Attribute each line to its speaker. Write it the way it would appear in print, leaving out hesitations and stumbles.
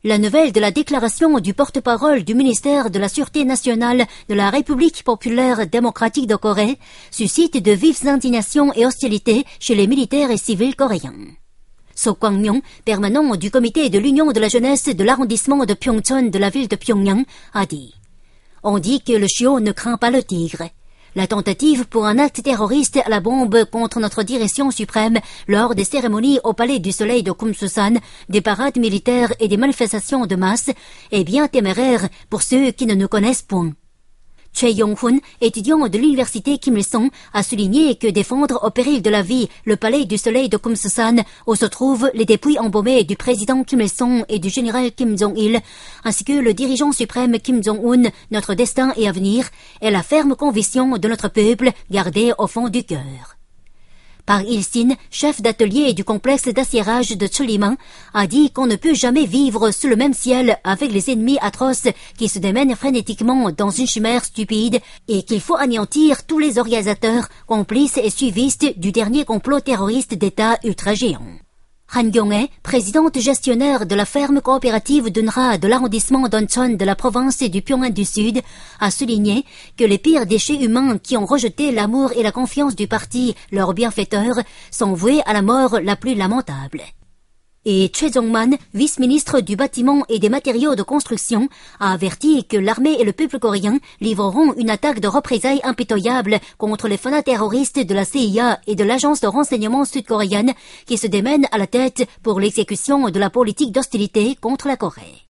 Speaker 1: La nouvelle de la déclaration du porte-parole du ministère de la Sûreté nationale de la République populaire démocratique de Corée suscite de vives indignations et hostilités chez les militaires et civils coréens. So Kwang-myung, permanent du comité de l'Union de la jeunesse de l'arrondissement de Pyeongchon de la ville de Pyongyang, a dit « On dit que le chiot ne craint pas le tigre ». La tentative pour un acte terroriste à la bombe contre notre direction suprême lors des cérémonies au Palais du Soleil de Kumsusan, des parades militaires et des manifestations de masse est bien téméraire pour ceux qui ne nous connaissent point. Choi Yong-hun, étudiant de l'université Kim Il-sung, a souligné que défendre au péril de la vie le Palais du Soleil de Kumsusan, où se trouvent les dépouilles embaumées du président Kim Il-sung et du général Kim Jong-il, ainsi que le dirigeant suprême Kim Jong-un, notre destin et avenir, est la ferme conviction de notre peuple gardée au fond du cœur. Par Il-sin, chef d'atelier du complexe d'assiérage de Choliman, a dit qu'on ne peut jamais vivre sous le même ciel avec les ennemis atroces qui se démènent frénétiquement dans une chimère stupide et qu'il faut anéantir tous les organisateurs, complices et suivistes du dernier complot terroriste d'État ultra-géant. Han Kyung-hee, présidente gestionnaire de la ferme coopérative d'Unra de l'arrondissement d'Oncheon de la province du Pyongan du Sud, a souligné que les pires déchets humains qui ont rejeté l'amour et la confiance du parti, leur bienfaiteur, sont voués à la mort la plus lamentable. Et Choi Jong-man, vice-ministre du bâtiment et des matériaux de construction, a averti que l'armée et le peuple coréen livreront une attaque de représailles impitoyable contre les fanats terroristes de la CIA et de l'agence de renseignement sud-coréenne qui se démènent à la tête pour l'exécution de la politique d'hostilité contre la Corée.